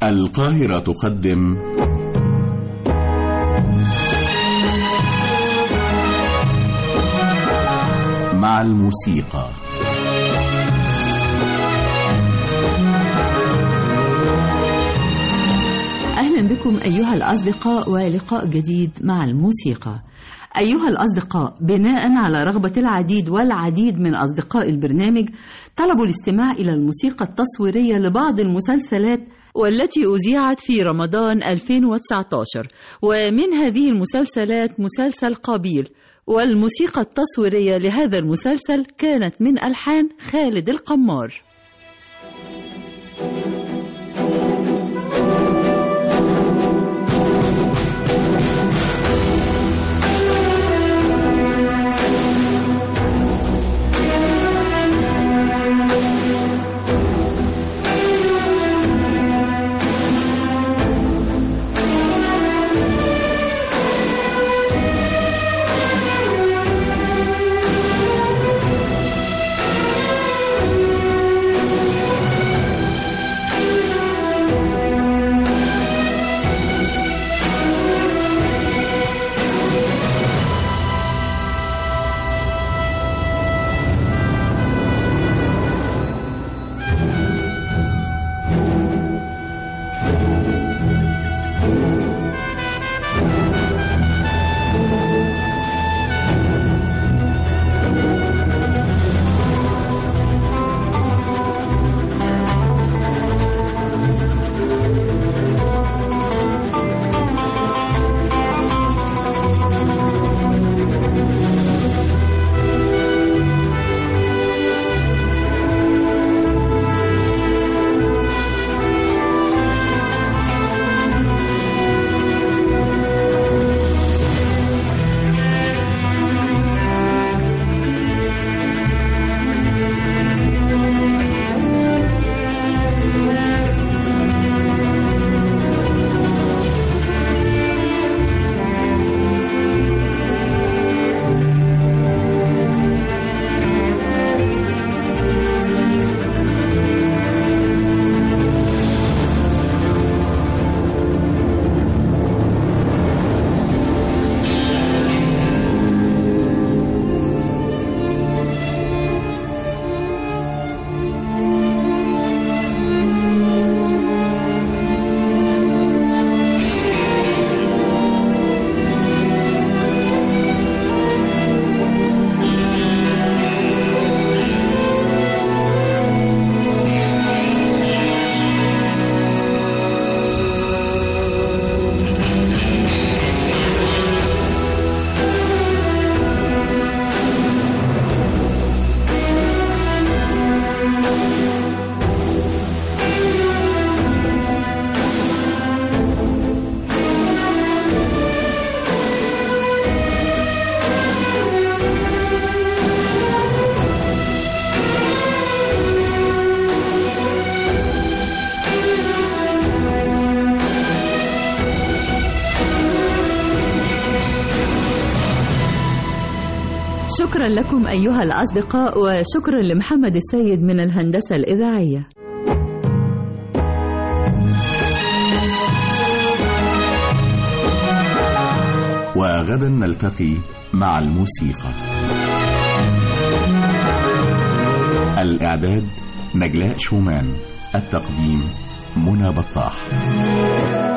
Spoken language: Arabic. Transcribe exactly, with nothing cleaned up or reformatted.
القاهرة تقدم مع الموسيقى. أهلا بكم أيها الأصدقاء ولقاء جديد مع الموسيقى. أيها الأصدقاء، بناء على رغبة العديد والعديد من أصدقاء البرنامج طلبوا الاستماع إلى الموسيقى التصويرية لبعض المسلسلات والتي أذيعت في رمضان ألفين وتسعة عشر، ومن هذه المسلسلات مسلسل قابيل، والموسيقى التصويرية لهذا المسلسل كانت من ألحان خالد القمار. شكرا لكم أيها الأصدقاء، وشكرا لمحمد السيد من الهندسة الإذاعية. وغدا نلتقي مع الموسيقى. الإعداد نجلاء شومان، التقديم منى بطاح.